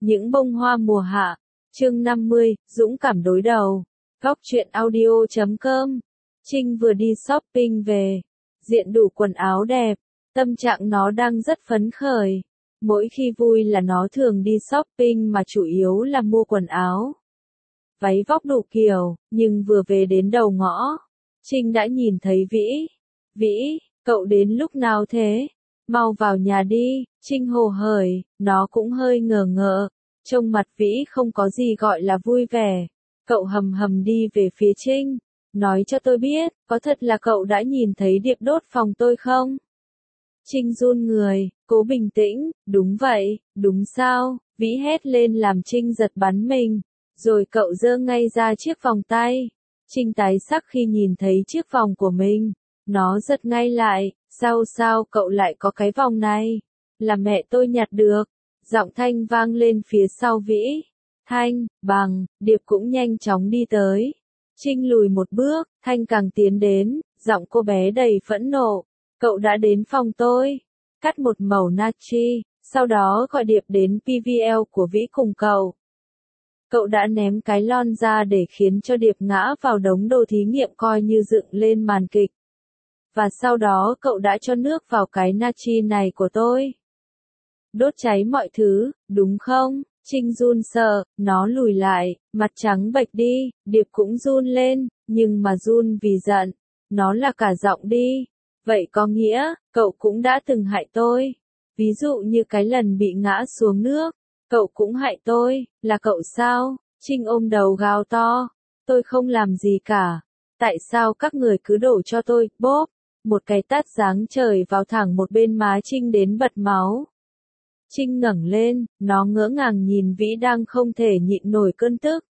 Những bông hoa mùa hạ. Chương 50, dũng cảm đối đầu. Góc truyện audio.com. Trinh vừa đi shopping về. Diện đủ quần áo đẹp. Tâm trạng nó đang rất phấn khởi. Mỗi khi vui là nó thường đi shopping mà chủ yếu là mua quần áo. Váy vóc đủ kiểu, nhưng vừa về đến đầu ngõ. Trinh đã nhìn thấy Vĩ. Vĩ, cậu đến lúc nào thế? Mau vào nhà đi, Trinh hồ hởi, nó cũng hơi ngờ ngợ. Trông mặt Vĩ không có gì gọi là vui vẻ. Cậu hầm hầm đi về phía Trinh. Nói cho tôi biết, có thật là cậu đã nhìn thấy điệp đốt phòng tôi không? Trinh run người, cố bình tĩnh, đúng vậy, đúng sao? Vĩ hét lên làm Trinh giật bắn mình. Rồi cậu giơ ngay ra chiếc vòng tay. Trinh tái sắc khi nhìn thấy chiếc vòng của mình. Nó giật ngay lại, sao cậu lại có cái vòng này? Là mẹ tôi nhặt được. Giọng Thanh vang lên phía sau Vĩ. Thanh, Bằng, Điệp cũng nhanh chóng đi tới. Trinh lùi một bước, Thanh càng tiến đến, giọng cô bé đầy phẫn nộ. Cậu đã đến phòng tôi. Cắt một mẩu natri, sau đó gọi Điệp đến PVL của Vĩ cùng cậu. Cậu đã ném cái lon ra để khiến cho Điệp ngã vào đống đồ thí nghiệm coi như dựng lên màn kịch. Và sau đó cậu đã cho nước vào cái natri này của tôi. Đốt cháy mọi thứ, đúng không? Trinh run sợ, nó lùi lại, mặt trắng bệch đi, Điệp cũng run lên, nhưng mà run vì giận. Nó là cả giọng đi. Vậy có nghĩa, cậu cũng đã từng hại tôi. Ví dụ như cái lần bị ngã xuống nước. Cậu cũng hại tôi, là cậu sao? Trinh ôm đầu gào to. Tôi không làm gì cả. Tại sao các người cứ đổ cho tôi, bốp? Một cái tát giáng trời vào thẳng một bên má Trinh đến bật máu. Trinh ngẩng lên, nó ngỡ ngàng nhìn Vĩ đang không thể nhịn nổi cơn tức.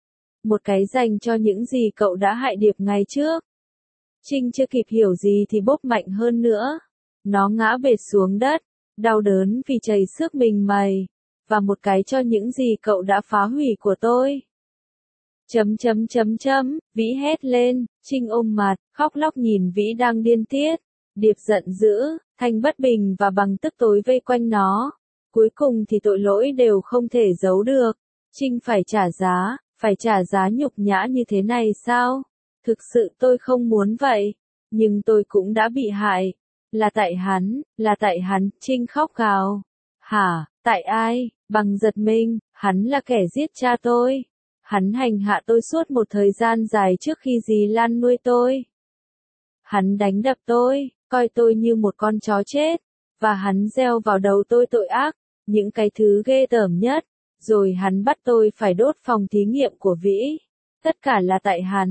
Một cái dành cho những gì cậu đã hại Điệp ngày trước. Trinh chưa kịp hiểu gì thì bốp mạnh hơn nữa. Nó ngã bệt xuống đất, đau đớn vì chảy xước mình mày. Và một cái cho những gì cậu đã phá hủy của tôi. Vĩ hét lên, Trinh ôm mặt, khóc lóc nhìn Vĩ đang điên tiết. Điệp giận dữ, Thanh bất bình và Bằng tức tối vây quanh nó. Cuối cùng thì tội lỗi đều không thể giấu được. Trinh phải trả giá nhục nhã như thế này sao? Thực sự tôi không muốn vậy. Nhưng tôi cũng đã bị hại. Là tại hắn, Trinh khóc gào. Hả, tại ai? Bằng giật mình, hắn là kẻ giết cha tôi. Hắn hành hạ tôi suốt một thời gian dài trước khi dì Lan nuôi tôi. Hắn đánh đập tôi, coi tôi như một con chó chết. Và hắn gieo vào đầu tôi tội ác, những cái thứ ghê tởm nhất. Rồi hắn bắt tôi phải đốt phòng thí nghiệm của Vĩ. Tất cả là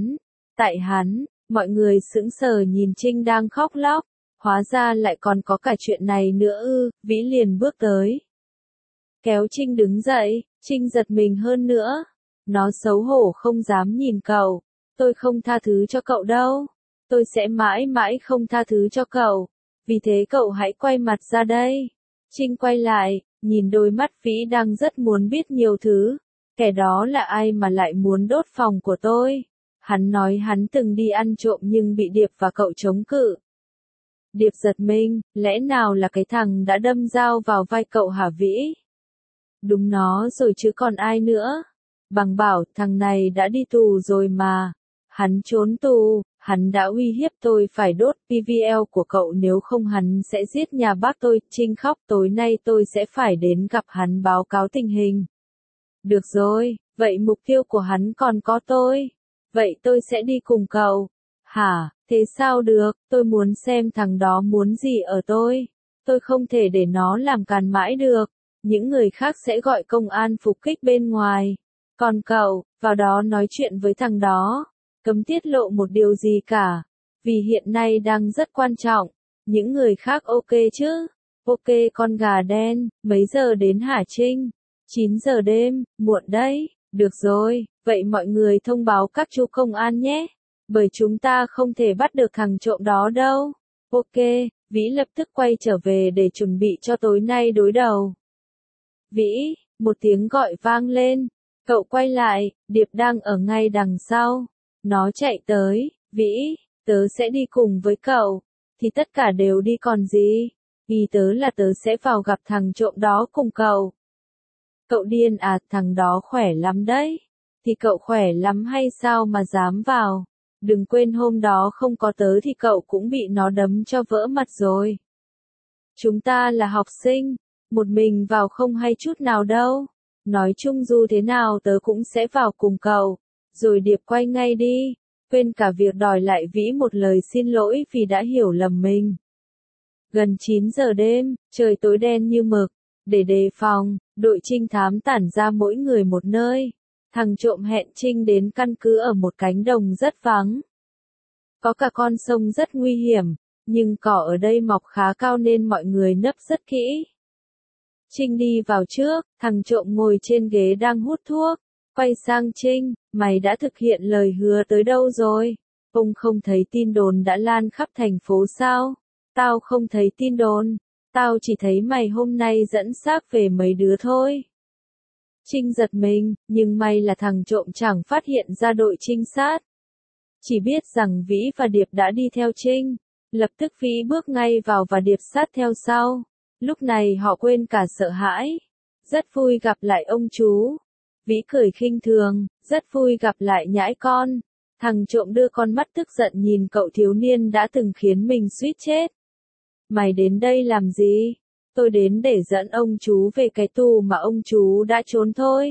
tại hắn, mọi người sững sờ nhìn Trinh đang khóc lóc. Hóa ra lại còn có cả chuyện này nữa ư, Vĩ liền bước tới. Kéo Trinh đứng dậy, Trinh giật mình hơn nữa. Nó xấu hổ không dám nhìn cậu. Tôi không tha thứ cho cậu đâu. Tôi sẽ mãi mãi không tha thứ cho cậu. Vì thế cậu hãy quay mặt ra đây. Trinh quay lại, nhìn đôi mắt Vĩ đang rất muốn biết nhiều thứ. Kẻ đó là ai mà lại muốn đốt phòng của tôi? Hắn nói hắn từng đi ăn trộm nhưng bị Điệp và cậu chống cự. Điệp giật mình, lẽ nào là cái thằng đã đâm dao vào vai cậu hả Vĩ? Đúng nó rồi chứ còn ai nữa. Bằng bảo thằng này đã đi tù rồi mà. Hắn trốn tù, hắn đã uy hiếp tôi phải đốt PVL của cậu nếu không hắn sẽ giết nhà bác tôi. Trinh khóc tối nay tôi sẽ phải đến gặp hắn báo cáo tình hình. Được rồi, vậy mục tiêu của hắn còn có tôi. Vậy tôi sẽ đi cùng cậu. Hả, thế sao được, tôi muốn xem thằng đó muốn gì ở tôi. Tôi không thể để nó làm càn mãi được. Những người khác sẽ gọi công an phục kích bên ngoài. Còn cậu, vào đó nói chuyện với thằng đó. Cấm tiết lộ một điều gì cả. Vì hiện nay đang rất quan trọng. Những người khác ok chứ? Ok con gà đen, mấy giờ đến hả Trinh? 9 giờ đêm, muộn đấy. Được rồi, vậy mọi người thông báo các chú công an nhé. Bởi chúng ta không thể bắt được thằng trộm đó đâu. Ok, Vĩ lập tức quay trở về để chuẩn bị cho tối nay đối đầu. Vĩ, một tiếng gọi vang lên. Cậu quay lại, Điệp đang ở ngay đằng sau. Nó chạy tới, Vĩ, tớ sẽ đi cùng với cậu. Thì tất cả đều đi còn gì. Ý tớ là tớ sẽ vào gặp thằng trộm đó cùng cậu. Cậu điên à, thằng đó khỏe lắm đấy. Thì cậu khỏe lắm hay sao mà dám vào? Đừng quên hôm đó không có tớ thì cậu cũng bị nó đấm cho vỡ mặt rồi. Chúng ta là học sinh, một mình vào không hay chút nào đâu. Nói chung dù thế nào tớ cũng sẽ vào cùng cậu. Rồi Điệp quay ngay đi, quên cả việc đòi lại Vĩ một lời xin lỗi vì đã hiểu lầm mình. Gần 9 giờ đêm, trời tối đen như mực. Để đề phòng, đội trinh thám tản ra mỗi người một nơi. Thằng trộm hẹn Trinh đến căn cứ ở một cánh đồng rất vắng. Có cả con sông rất nguy hiểm, nhưng cỏ ở đây mọc khá cao nên mọi người nấp rất kỹ. Trinh đi vào trước, thằng trộm ngồi trên ghế đang hút thuốc. Quay sang Trinh, mày đã thực hiện lời hứa tới đâu rồi? Ông không thấy tin đồn đã lan khắp thành phố sao? Tao không thấy tin đồn. Tao chỉ thấy mày hôm nay dẫn xác về mấy đứa thôi. Trinh giật mình, nhưng may là thằng trộm chẳng phát hiện ra đội trinh sát. Chỉ biết rằng Vĩ và Điệp đã đi theo Trinh. Lập tức Vĩ bước ngay vào và Điệp sát theo sau. Lúc này họ quên cả sợ hãi. Rất vui gặp lại ông chú. Vĩ cười khinh thường, rất vui gặp lại nhãi con. Thằng trộm đưa con mắt tức giận nhìn cậu thiếu niên đã từng khiến mình suýt chết. Mày đến đây làm gì? Tôi đến để dẫn ông chú về cái tù mà ông chú đã trốn thôi.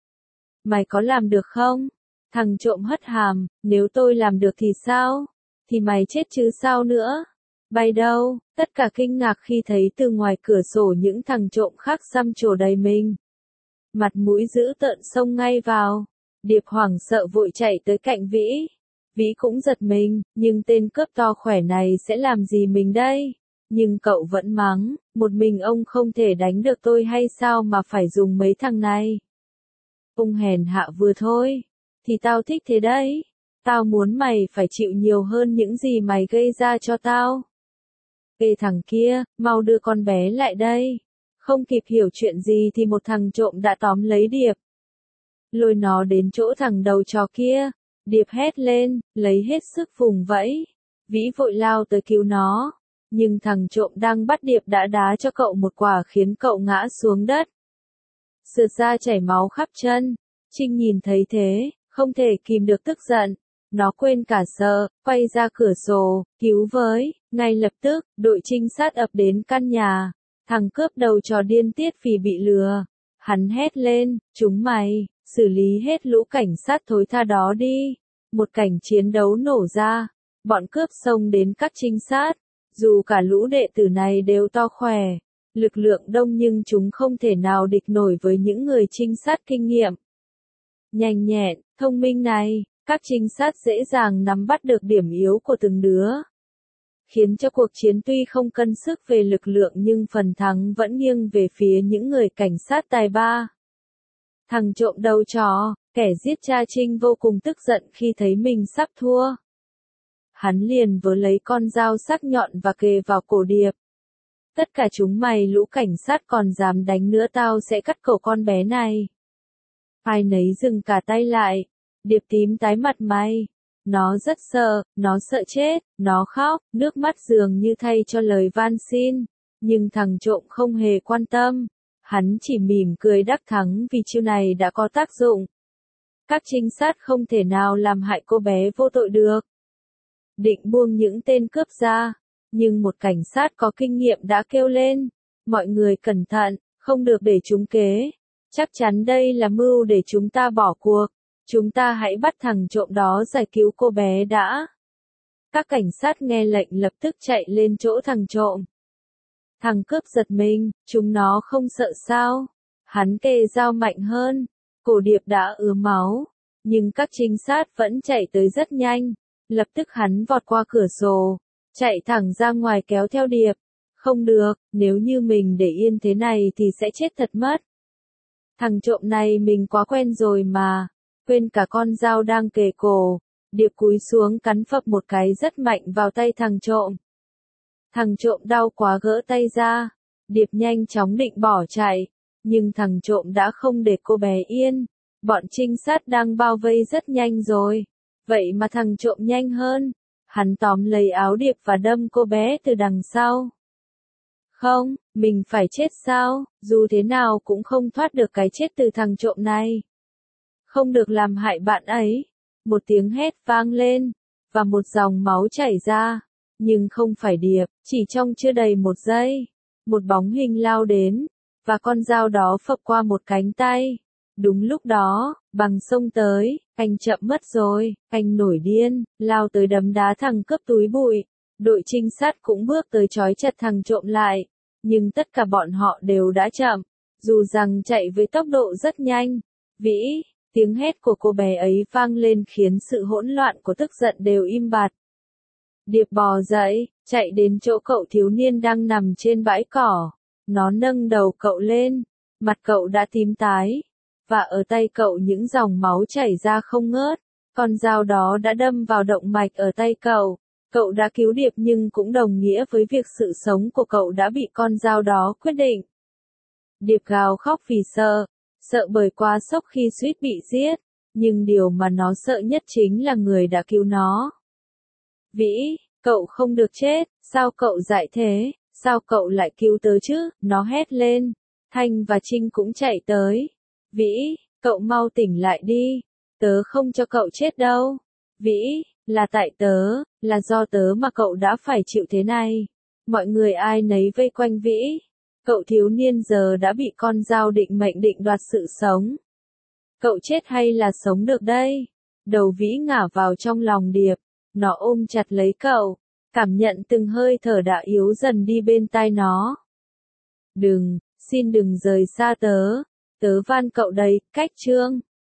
Mày có làm được không? Thằng trộm hất hàm, nếu tôi làm được thì sao? Thì mày chết chứ sao nữa? Bay đâu? Tất cả kinh ngạc khi thấy từ ngoài cửa sổ những thằng trộm khác xăm trổ đầy mình. Mặt mũi dữ tợn xông ngay vào. Điệp hoảng sợ vội chạy tới cạnh Vĩ. Vĩ cũng giật mình, nhưng tên cướp to khỏe này sẽ làm gì mình đây? Nhưng cậu vẫn mắng, một mình ông không thể đánh được tôi hay sao mà phải dùng mấy thằng này? Ông hèn hạ vừa thôi. Thì tao thích thế đấy. Tao muốn mày phải chịu nhiều hơn những gì mày gây ra cho tao. Ê thằng kia, mau đưa con bé lại đây. Không kịp hiểu chuyện gì thì một thằng trộm đã tóm lấy Điệp. Lôi nó đến chỗ thằng đầu trò kia. Điệp hét lên, lấy hết sức vùng vẫy. Vĩ vội lao tới cứu nó. Nhưng thằng trộm đang bắt Điệp đã đá cho cậu một quả khiến cậu ngã xuống đất. Sượt ra chảy máu khắp chân. Trinh nhìn thấy thế, không thể kìm được tức giận. Nó quên cả sợ, quay ra cửa sổ, cứu với. Ngay lập tức, đội trinh sát ập đến căn nhà. Thằng cướp đầu trò điên tiết vì bị lừa. Hắn hét lên, chúng mày, xử lý hết lũ cảnh sát thối tha đó đi. Một cảnh chiến đấu nổ ra. Bọn cướp xông đến các trinh sát. Dù cả lũ đệ tử này đều to khỏe, lực lượng đông nhưng chúng không thể nào địch nổi với những người trinh sát kinh nghiệm. Nhanh nhẹn, thông minh này, các trinh sát dễ dàng nắm bắt được điểm yếu của từng đứa. Khiến cho cuộc chiến tuy không cân sức về lực lượng nhưng phần thắng vẫn nghiêng về phía những người cảnh sát tài ba. Thằng trộm đầu trò, kẻ giết cha Trinh vô cùng tức giận khi thấy mình sắp thua. Hắn liền vớ lấy con dao sắc nhọn và kề vào cổ Điệp. Tất cả chúng mày lũ cảnh sát còn dám đánh nữa tao sẽ cắt cổ con bé này. Ai nấy dừng cả tay lại. Điệp tím tái mặt mày. Nó rất sợ, nó sợ chết, nó khóc, nước mắt dường như thay cho lời van xin. Nhưng thằng trộm không hề quan tâm. Hắn chỉ mỉm cười đắc thắng vì chiêu này đã có tác dụng. Các trinh sát không thể nào làm hại cô bé vô tội được. Định buông những tên cướp ra, nhưng một cảnh sát có kinh nghiệm đã kêu lên, mọi người cẩn thận, không được để chúng kế, chắc chắn đây là mưu để chúng ta bỏ cuộc, chúng ta hãy bắt thằng trộm đó giải cứu cô bé đã. Các cảnh sát nghe lệnh lập tức chạy lên chỗ thằng trộm. Thằng cướp giật mình, chúng nó không sợ sao, hắn kề dao mạnh hơn, cổ Điệp đã ứa máu, nhưng các trinh sát vẫn chạy tới rất nhanh. Lập tức hắn vọt qua cửa sổ, chạy thẳng ra ngoài kéo theo Điệp. Không được, nếu như mình để yên thế này thì sẽ chết thật mất. Thằng trộm này mình quá quen rồi mà, quên cả con dao đang kề cổ. Điệp cúi xuống cắn phập một cái rất mạnh vào tay thằng trộm. Thằng trộm đau quá gỡ tay ra. Điệp nhanh chóng định bỏ chạy, nhưng thằng trộm đã không để cô bé yên. Bọn trinh sát đang bao vây rất nhanh rồi. Vậy mà thằng trộm nhanh hơn. Hắn tóm lấy áo Điệp và đâm cô bé từ đằng sau. Không, mình phải chết sao, dù thế nào cũng không thoát được cái chết từ thằng trộm này. Không được làm hại bạn ấy. Một tiếng hét vang lên, và một dòng máu chảy ra. Nhưng không phải Điệp, chỉ trong chưa đầy một giây. Một bóng hình lao đến, và con dao đó phập qua một cánh tay. Đúng lúc đó, Bằng xông tới, anh chậm mất rồi, anh nổi điên, lao tới đấm đá thằng cướp túi bụi. Đội trinh sát cũng bước tới trói chặt thằng trộm lại, nhưng tất cả bọn họ đều đã chậm, dù rằng chạy với tốc độ rất nhanh. Vĩ, tiếng hét của cô bé ấy vang lên khiến sự hỗn loạn của tức giận đều im bặt. Điệp bò dậy, chạy đến chỗ cậu thiếu niên đang nằm trên bãi cỏ. Nó nâng đầu cậu lên, mặt cậu đã tím tái, và ở tay cậu những dòng máu chảy ra không ngớt. Con dao đó đã đâm vào động mạch ở tay cậu. Cậu đã cứu Điệp nhưng cũng đồng nghĩa với việc sự sống của cậu đã bị con dao đó quyết định. Điệp gào khóc vì sợ bởi quá sốc khi suýt bị giết, nhưng điều mà nó sợ nhất chính là người đã cứu nó. Vĩ, cậu không được chết, sao cậu dại thế, sao cậu lại cứu tớ chứ, nó hét lên. Thanh và Trinh cũng chạy tới. Vĩ, cậu mau tỉnh lại đi, tớ không cho cậu chết đâu. Vĩ, là tại tớ, là do tớ mà cậu đã phải chịu thế này. Mọi người ai nấy vây quanh Vĩ. Cậu thiếu niên giờ đã bị con dao định mệnh định đoạt sự sống. Cậu chết hay là sống được đây? Đầu Vĩ ngả vào trong lòng Điệp. Nó ôm chặt lấy cậu, cảm nhận từng hơi thở đã yếu dần đi bên tai nó. Đừng, xin đừng rời xa tớ. Tớ van cậu đấy, cách chương.